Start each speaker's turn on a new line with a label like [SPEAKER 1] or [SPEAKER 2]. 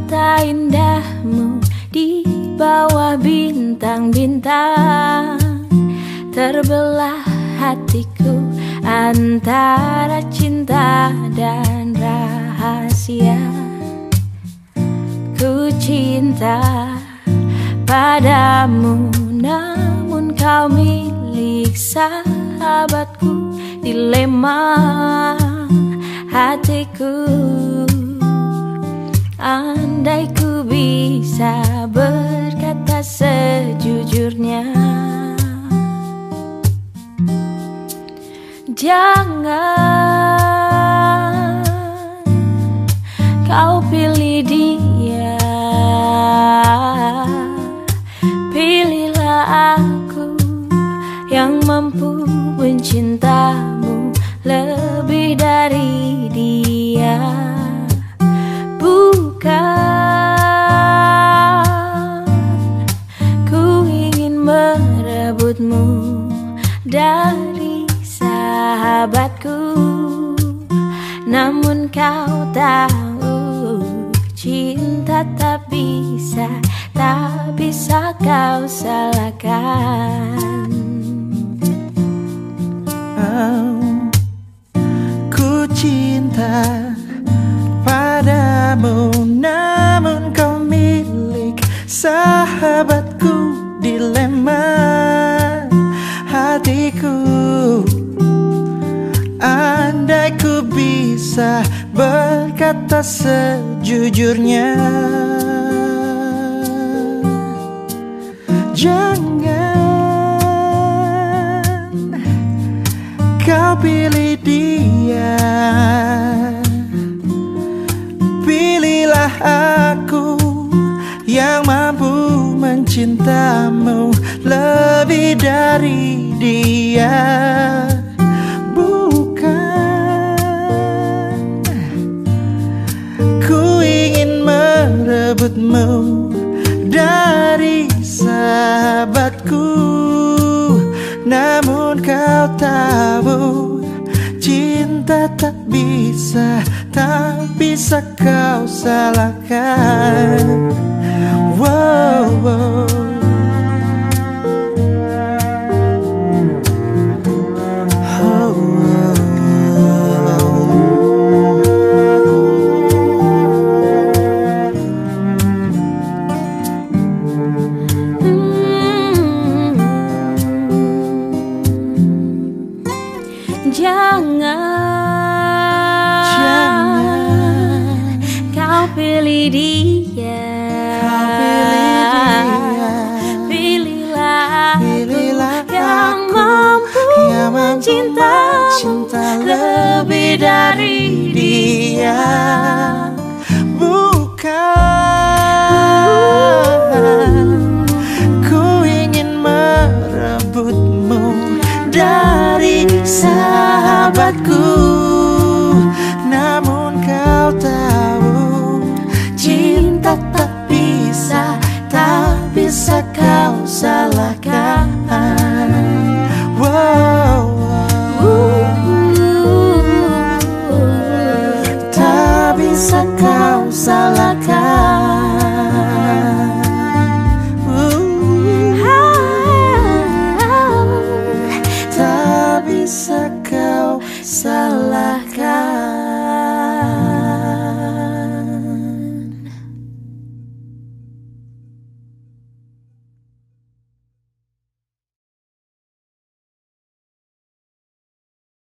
[SPEAKER 1] mata indahmu di bawah bintang-bintang, terbelah hatiku antara cinta dan rahasia. Ku cinta padamu, namun kau milik sahabatku. Dilema hatiku, andai ku bisa berkata sejujurnya. Jangan kau pilih dia, pilihlah aku yang mampu mencintamu lebih dari dia. Bukan ku ingin merebutmu dari sahabatku, namun kau tahu cinta tak bisa kau salahkan.
[SPEAKER 2] Ku cinta padamu, namun kau milik sahabatku. Dilema hatiku, andai ku bisa berkata sejujurnya. Jangan kau pilih dia, pilihlah aku yang mampu mencintamu lebih dari dia. Bukan ku ingin merebutmu dari sahabatku, namun kau tahu cinta tak bisa kau salahkan. Wow, wow.
[SPEAKER 1] Jangan kau pilih dia, pilihlah aku yang mampu mencintamu lebih dari dia.
[SPEAKER 2] Bukan ku ingin merebutmu dari sahabatku, namun kau tahu cinta tak bisa kau salahkan. Wow, tak bisa kau salahkan.